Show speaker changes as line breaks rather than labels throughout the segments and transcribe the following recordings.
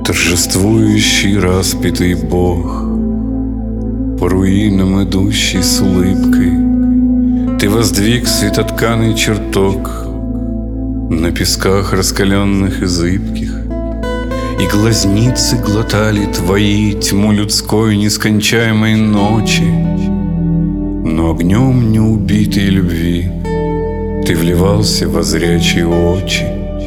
Торжествующий распятый Бог, по руинам идущий с улыбкой, Ты воздвиг светотканый чертог на песках раскаленных и зыбких, И глазницы глотали твои тьму людской нескончаемой ночи, но огнем неубитой любви Ты вливался во зрячие очи.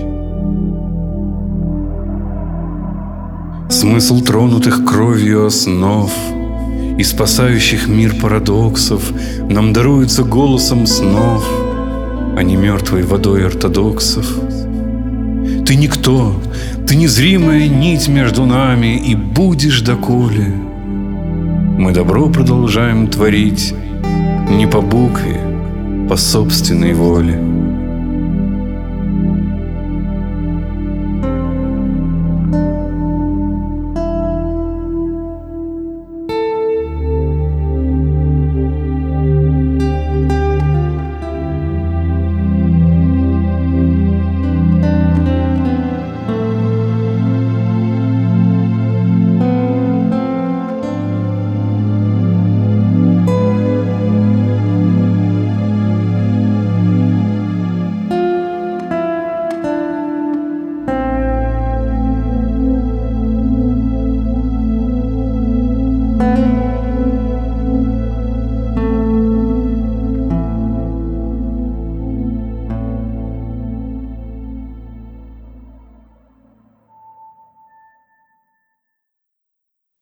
Смысл тронутых кровью основ и спасающих мир парадоксов Нам даруется голосом снов, а не мертвой водой ортодоксов. Ты никто, ты незримая нить между нами, и будешь доколе. Мы добро продолжаем творить не по букве, по собственной воле.